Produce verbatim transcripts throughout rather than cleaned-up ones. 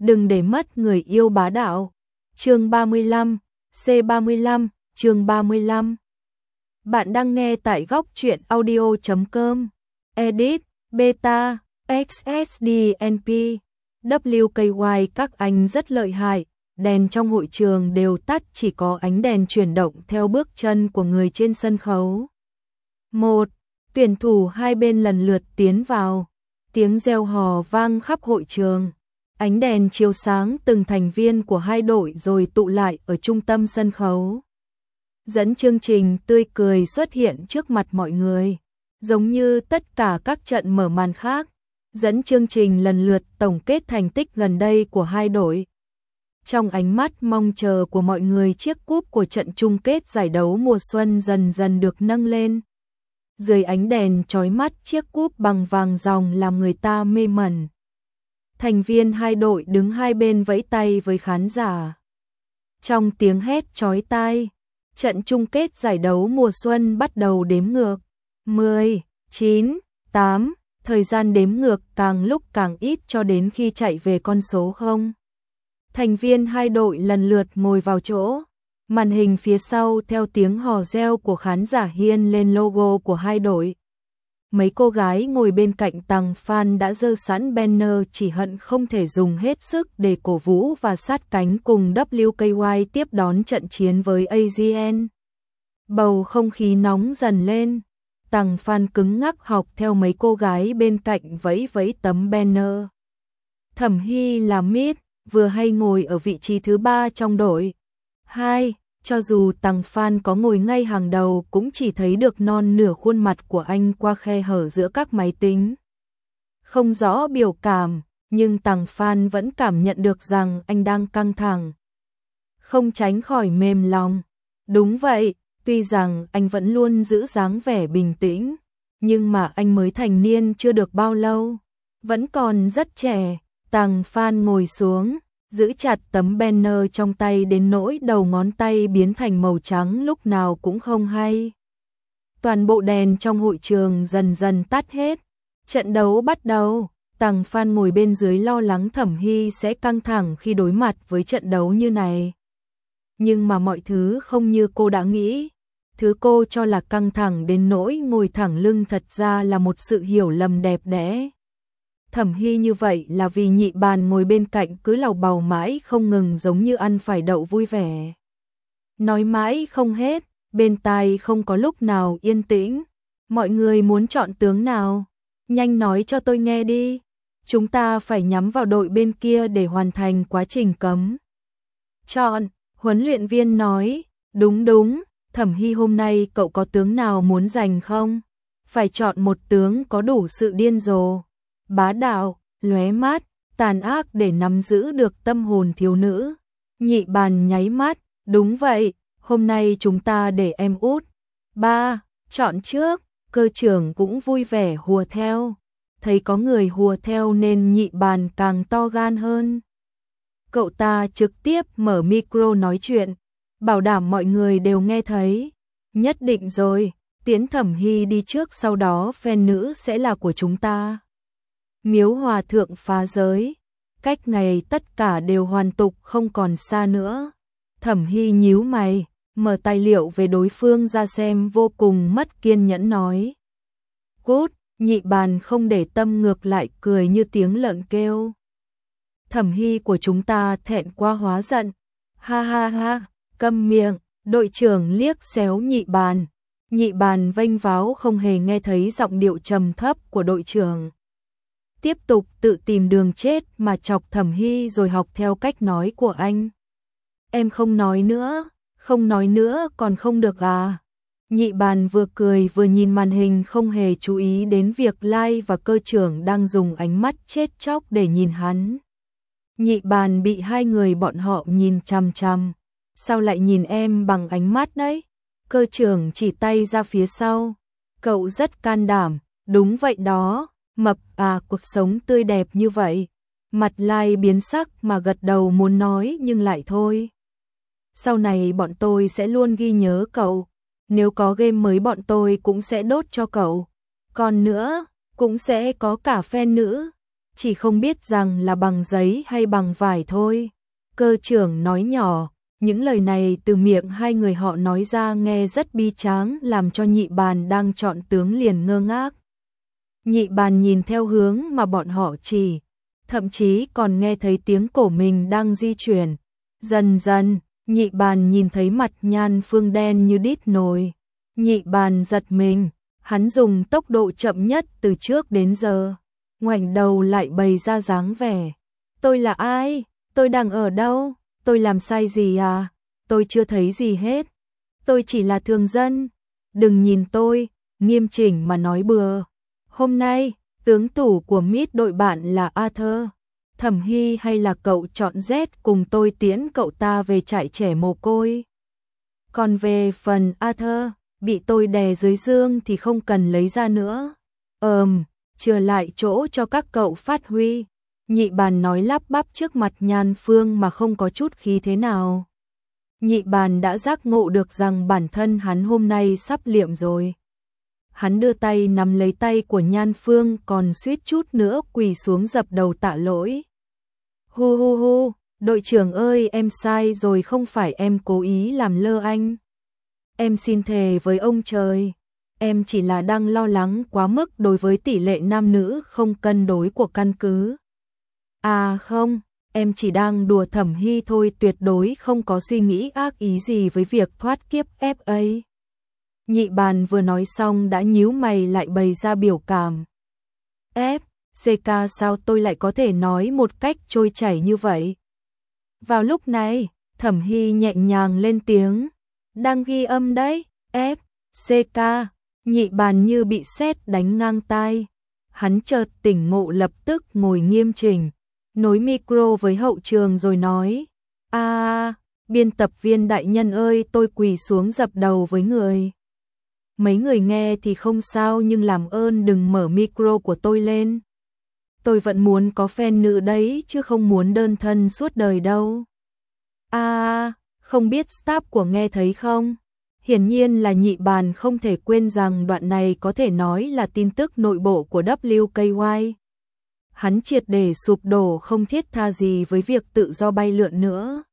đừng để mất người yêu bá đạo. Chương ba mươi lăm, C ba mươi lăm, chương ba mươi lăm. Bạn đang nghe tại góc truyện audio chấm com. Edit, Beta, ích ét đê en pê, vê kê i các anh rất lợi hại. Đèn trong hội trường đều tắt, chỉ có ánh đèn chuyển động theo bước chân của người trên sân khấu. Một, tuyển thủ hai bên lần lượt tiến vào. Tiếng reo hò vang khắp hội trường. Ánh đèn chiếu sáng từng thành viên của hai đội rồi tụ lại ở trung tâm sân khấu. Dẫn chương trình tươi cười xuất hiện trước mặt mọi người. Giống như tất cả các trận mở màn khác, dẫn chương trình lần lượt tổng kết thành tích gần đây của hai đội. Trong ánh mắt mong chờ của mọi người, chiếc cúp của trận chung kết giải đấu mùa xuân dần dần được nâng lên. Dưới ánh đèn chói mắt, chiếc cúp bằng vàng ròng làm người ta mê mẩn. Thành viên hai đội đứng hai bên vẫy tay với khán giả. Trong tiếng hét chói tai, trận chung kết giải đấu mùa xuân bắt đầu đếm ngược. mười, chín, tám, thời gian đếm ngược càng lúc càng ít cho đến khi chạy về con số không. Thành viên hai đội lần lượt ngồi vào chỗ. Màn hình phía sau theo tiếng hò reo của khán giả hiên lên logo của hai đội. Mấy cô gái ngồi bên cạnh Tằng Phan đã dơ sẵn banner, chỉ hận không thể dùng hết sức để cổ vũ và sát cánh cùng vê kê i tiếp đón trận chiến với a giê en. Bầu không khí nóng dần lên. Tằng Phan cứng ngắc học theo mấy cô gái bên cạnh vẫy vẫy tấm banner. Thẩm Hy là mid, vừa hay ngồi ở vị trí thứ ba trong đội. Hai, cho dù Tằng Phan có ngồi ngay hàng đầu cũng chỉ thấy được non nửa khuôn mặt của anh qua khe hở giữa các máy tính. Không rõ biểu cảm, nhưng Tằng Phan vẫn cảm nhận được rằng anh đang căng thẳng. Không tránh khỏi mềm lòng. Đúng vậy, tuy rằng anh vẫn luôn giữ dáng vẻ bình tĩnh, nhưng mà anh mới thành niên chưa được bao lâu, vẫn còn rất trẻ. Tằng Phan ngồi xuống, giữ chặt tấm banner trong tay đến nỗi đầu ngón tay biến thành màu trắng lúc nào cũng không hay. Toàn bộ đèn trong hội trường dần dần tắt hết. Trận đấu bắt đầu. Tằng Phan ngồi bên dưới lo lắng Thẩm Hy sẽ căng thẳng khi đối mặt với trận đấu như này. Nhưng mà mọi thứ không như cô đã nghĩ. Thứ cô cho là căng thẳng đến nỗi ngồi thẳng lưng thật ra là một sự hiểu lầm đẹp đẽ. Thẩm Hy như vậy là vì Nhị Bàn ngồi bên cạnh cứ lầu bầu mãi không ngừng, giống như ăn phải đậu vui vẻ. Nói mãi không hết, bên tai không có lúc nào yên tĩnh. Mọi người muốn chọn tướng nào? Nhanh nói cho tôi nghe đi. Chúng ta phải nhắm vào đội bên kia để hoàn thành quá trình cấm. Chọn, huấn luyện viên nói. Đúng đúng, Thẩm Hy hôm nay cậu có tướng nào muốn giành không? Phải chọn một tướng có đủ sự điên rồ, bá đạo, lóe mắt, tàn ác để nắm giữ được tâm hồn thiếu nữ. Nhị Bàn nháy mắt, đúng vậy, hôm nay chúng ta để em út. Ba, chọn trước, cơ trưởng cũng vui vẻ hùa theo. Thấy có người hùa theo nên Nhị Bàn càng to gan hơn. Cậu ta trực tiếp mở micro nói chuyện, bảo đảm mọi người đều nghe thấy. Nhất định rồi, tiến Thẩm Hy đi trước, sau đó fan nữ sẽ là của chúng ta. Miếu Hòa Thượng phá giới, cách ngày tất cả đều hoàn tục không còn xa nữa. Thẩm Hy nhíu mày, mở tài liệu về đối phương ra xem, vô cùng mất kiên nhẫn nói. Cút, Nhị Bàn không để tâm, ngược lại cười như tiếng lợn kêu. Thẩm Hy của chúng ta thẹn quá hóa giận. Ha ha ha, câm miệng, đội trưởng liếc xéo Nhị Bàn. Nhị Bàn vênh váo không hề nghe thấy giọng điệu trầm thấp của đội trưởng. Tiếp tục tự tìm đường chết mà chọc Thẩm Hy rồi học theo cách nói của anh. Em không nói nữa, không nói nữa còn không được à? Nhị Bàn vừa cười vừa nhìn màn hình, không hề chú ý đến việc Lai và cơ trưởng đang dùng ánh mắt chết chóc để nhìn hắn. Nhị Bàn bị hai người bọn họ nhìn chằm chằm. Sao lại nhìn em bằng ánh mắt đấy? Cơ trưởng chỉ tay ra phía sau. Cậu rất can đảm, đúng vậy đó. Mập à, cuộc sống tươi đẹp như vậy. Mặt Lai biến sắc mà gật đầu muốn nói nhưng lại thôi. Sau này bọn tôi sẽ luôn ghi nhớ cậu. Nếu có game mới bọn tôi cũng sẽ đốt cho cậu. Còn nữa, cũng sẽ có cả fan nữ. chỉ không biết rằng là bằng giấy hay bằng vải thôi. Cơ trưởng nói nhỏ, những lời này từ miệng hai người họ nói ra nghe rất bi tráng, làm cho Nhị Bàn đang chọn tướng liền ngơ ngác. Nhị Bàn nhìn theo hướng mà bọn họ chỉ, thậm chí còn nghe thấy tiếng cổ mình đang di chuyển. Dần dần, Nhị Bàn nhìn thấy mặt Nhan Phương đen như đít nồi. Nhị Bàn giật mình, hắn dùng tốc độ chậm nhất từ trước đến giờ, ngoảnh đầu lại bày ra dáng vẻ. Tôi là ai? Tôi đang ở đâu? Tôi làm sai gì à? Tôi chưa thấy gì hết. Tôi chỉ là thường dân. Đừng nhìn tôi, nghiêm chỉnh mà nói bừa. Hôm nay, tướng tủ của mít đội bạn là Arthur. Thẩm Hy hay là cậu chọn Z cùng tôi tiễn cậu ta về trại trẻ mồ côi. Còn về phần Arthur, bị tôi đè dưới dương thì không cần lấy ra nữa. Ờm, chừa lại chỗ cho các cậu phát huy. Nhị Bàn nói lắp bắp trước mặt Nhan Phương mà không có chút khí thế nào. Nhị Bàn đã giác ngộ được rằng bản thân hắn hôm nay sắp liệm rồi. Hắn đưa tay nắm lấy tay của Nhan Phương, còn suýt chút nữa quỳ xuống dập đầu tạ lỗi. Hu hu hu, đội trưởng ơi, em sai rồi, không phải em cố ý làm lơ anh. Em xin thề với ông trời, em chỉ là đang lo lắng quá mức đối với tỷ lệ nam nữ không cân đối của căn cứ. À không, em chỉ đang đùa Thẩm Hy thôi, tuyệt đối không có suy nghĩ ác ý gì với việc thoát kiếp ép a. Nhị Bàn vừa nói xong đã nhíu mày lại bày ra biểu cảm. Ép xê ca sao tôi lại có thể nói một cách trôi chảy như vậy? Vào lúc này, Thẩm Hy nhẹ nhàng lên tiếng. Đang ghi âm đấy, ép xê ca. Nhị Bàn như bị sét đánh ngang tai. Hắn chợt tỉnh ngộ, lập tức ngồi nghiêm chỉnh, nối micro với hậu trường rồi nói. À, biên tập viên đại nhân ơi, tôi quỳ xuống dập đầu với người. Mấy người nghe thì không sao, nhưng làm ơn đừng mở micro của tôi lên. Tôi vẫn muốn có fan nữ đấy, chứ không muốn đơn thân suốt đời đâu. À, không biết staff của nghe thấy không? Hiển nhiên là Nhị Bàn không thể quên rằng đoạn này có thể nói là tin tức nội bộ của W K Y. Hắn triệt để sụp đổ, không thiết tha gì với việc tự do bay lượn nữa.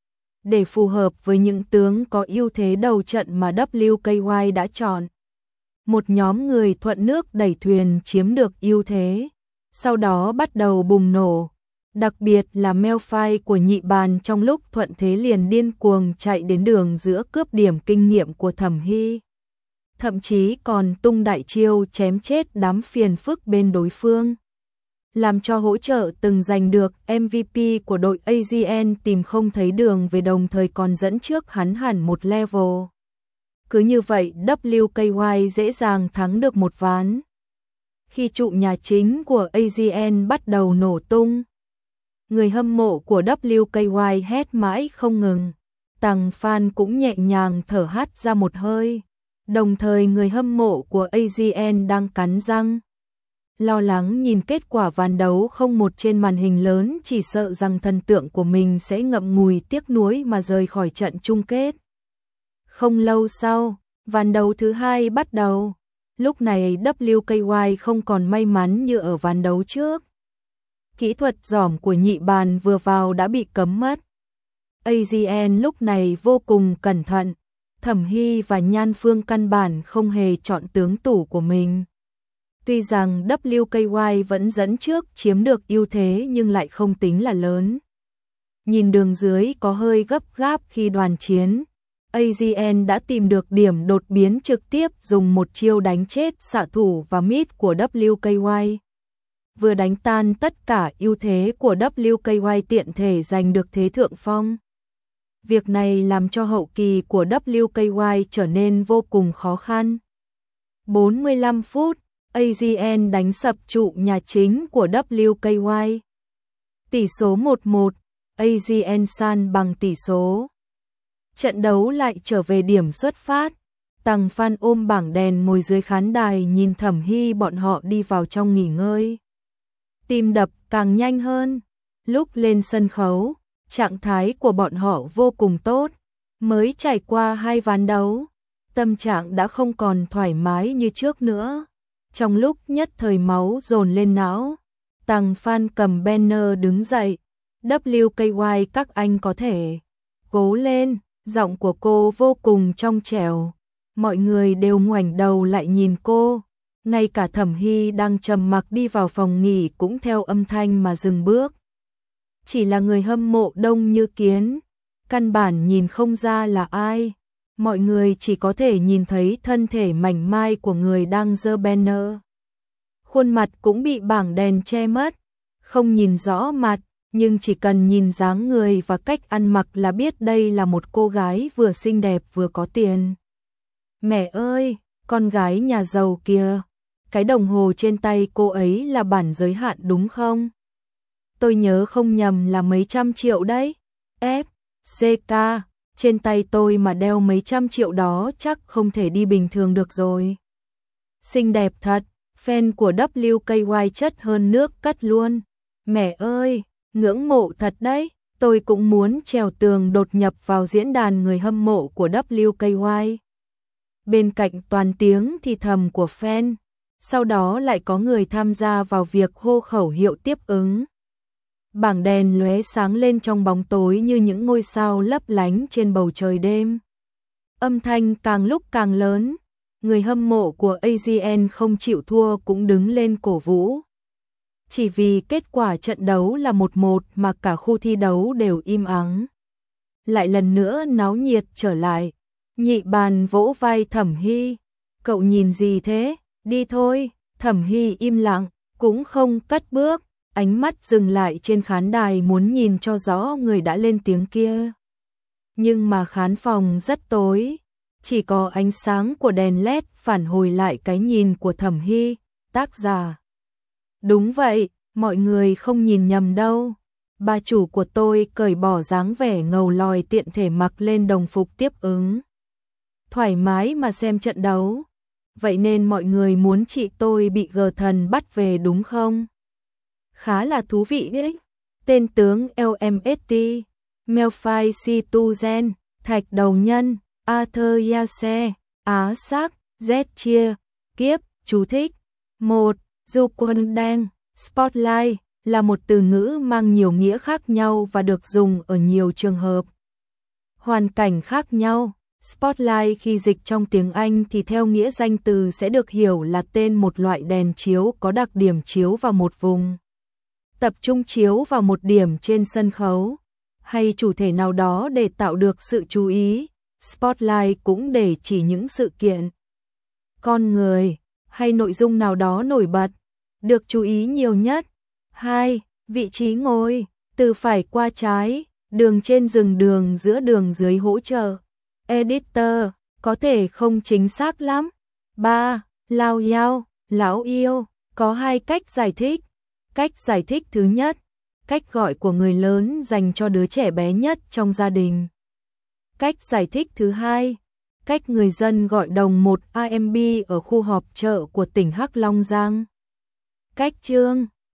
Để phù hợp với những tướng có ưu thế đầu trận mà W K Y đã chọn, một nhóm người thuận nước đẩy thuyền chiếm được ưu thế, sau đó bắt đầu bùng nổ. Đặc biệt là Malphite của Nhị Bàn trong lúc thuận thế liền điên cuồng chạy đến đường giữa cướp điểm kinh nghiệm của Thẩm Hy. Thậm chí còn tung đại chiêu chém chết đám phiền phức bên đối phương, làm cho hỗ trợ từng giành được M V P của đội a giê en tìm không thấy đường về, đồng thời còn dẫn trước hắn hẳn một level. Cứ như vậy W K Y dễ dàng thắng được một ván. Khi trụ nhà chính của a giê en bắt đầu nổ tung, người hâm mộ của W K Y hét mãi không ngừng. Tằng fan cũng nhẹ nhàng thở hắt ra một hơi. Đồng thời người hâm mộ của a giê en đang cắn răng, lo lắng nhìn kết quả ván đấu không một trên màn hình lớn, chỉ sợ rằng thần tượng của mình sẽ ngậm ngùi tiếc nuối mà rời khỏi trận chung kết. Không lâu sau, ván đấu thứ hai bắt đầu. Lúc này W K Y không còn may mắn như ở ván đấu trước. Kỹ thuật giỏm của Nhị Bàn vừa vào đã bị cấm mất. a giê en lúc này vô cùng cẩn thận. Thẩm Hy và Nhan Phương căn bản không hề chọn tướng tủ của mình. Tuy rằng W K Y vẫn dẫn trước chiếm được ưu thế nhưng lại không tính là lớn. Nhìn đường dưới có hơi gấp gáp khi đoàn chiến, a giê en đã tìm được điểm đột biến, trực tiếp dùng một chiêu đánh chết xạ thủ và mid của W K Y. Vừa đánh tan tất cả ưu thế của W K Y, tiện thể giành được thế thượng phong. Việc này làm cho hậu kỳ của W K Y trở nên vô cùng khó khăn. bốn mươi lăm phút, a giê en đánh sập trụ nhà chính của W K Y. Tỷ số một một, a giê en san bằng tỷ số. Trận đấu lại trở về điểm xuất phát. Tằng Phan ôm bảng đèn ngồi dưới khán đài nhìn Thẩm Hy bọn họ đi vào trong nghỉ ngơi. Tim đập càng nhanh hơn. Lúc lên sân khấu, trạng thái của bọn họ vô cùng tốt. Mới trải qua hai ván đấu, tâm trạng đã không còn thoải mái như trước nữa. Trong lúc nhất thời máu dồn lên não, Tằng Phan cầm banner đứng dậy. vê kê i các anh có thể cố lên, giọng của cô vô cùng trong trẻo. Mọi người đều ngoảnh đầu lại nhìn cô. Ngay cả Thẩm Hy đang trầm mặc đi vào phòng nghỉ cũng theo âm thanh mà dừng bước. Chỉ là người hâm mộ đông như kiến, căn bản nhìn không ra là ai. Mọi người chỉ có thể nhìn thấy thân thể mảnh mai của người đang giơ banner. Khuôn mặt cũng bị bảng đèn che mất, không nhìn rõ mặt, nhưng chỉ cần nhìn dáng người và cách ăn mặc là biết đây là một cô gái vừa xinh đẹp vừa có tiền. Mẹ ơi, con gái nhà giàu kìa, cái đồng hồ trên tay cô ấy là bản giới hạn đúng không? Tôi nhớ không nhầm là mấy trăm triệu đấy. ép xê ca, trên tay tôi mà đeo mấy trăm triệu đó chắc không thể đi bình thường được rồi. Xinh đẹp thật, fan của vê kê i chất hơn nước cất luôn. Mẹ ơi, ngưỡng mộ thật đấy, tôi cũng muốn trèo tường đột nhập vào diễn đàn người hâm mộ của vê kê i. Bên cạnh toàn tiếng thì thầm của fan, sau đó lại có người tham gia vào việc hô khẩu hiệu tiếp ứng. Bảng đèn lóe sáng lên trong bóng tối như những ngôi sao lấp lánh trên bầu trời đêm. Âm thanh càng lúc càng lớn, người hâm mộ của a giê en không chịu thua cũng đứng lên cổ vũ. Chỉ vì kết quả trận đấu là một một mà cả khu thi đấu đều im ắng. Lại lần nữa náo nhiệt trở lại. Nhị bàn vỗ vai Thẩm Hy. Cậu nhìn gì thế? Đi thôi. Thẩm Hy im lặng, cũng không cất bước. Ánh mắt dừng lại trên khán đài muốn nhìn cho rõ người đã lên tiếng kia. Nhưng mà khán phòng rất tối. Chỉ có ánh sáng của đèn led phản hồi lại cái nhìn của Thẩm Hy, tác giả. Đúng vậy, mọi người không nhìn nhầm đâu. Bà chủ của tôi cởi bỏ dáng vẻ ngầu lòi tiện thể mặc lên đồng phục tiếp ứng. Thoải mái mà xem trận đấu. Vậy nên mọi người muốn chị tôi bị gờ thần bắt về đúng không? Khá là thú vị đấy. Tên tướng lờ em ét tê, Melphi Situzen, Thạch Đầu Nhân, Arthur Yase, Á Sắc, Z Chia, Kiếp, chú thích. một. Du Quân Đen, Spotlight là một từ ngữ mang nhiều nghĩa khác nhau và được dùng ở nhiều trường hợp. Hoàn cảnh khác nhau. Spotlight khi dịch trong tiếng Anh thì theo nghĩa danh từ sẽ được hiểu là tên một loại đèn chiếu có đặc điểm chiếu vào một vùng, tập trung chiếu vào một điểm trên sân khấu, hay chủ thể nào đó để tạo được sự chú ý. Spotlight cũng để chỉ những sự kiện, con người hay nội dung nào đó nổi bật, được chú ý nhiều nhất. hai. Vị trí ngồi, từ phải qua trái, đường trên dừng đường giữa đường dưới hỗ trợ. Editor, có thể không chính xác lắm. ba. Lao yao, lão yêu, có hai cách giải thích. Cách giải thích thứ nhất, cách gọi của người lớn dành cho đứa trẻ bé nhất trong gia đình. Cách giải thích thứ hai, cách người dân gọi đồng một a em bê ở khu họp chợ của tỉnh Hắc Long Giang. Cách chương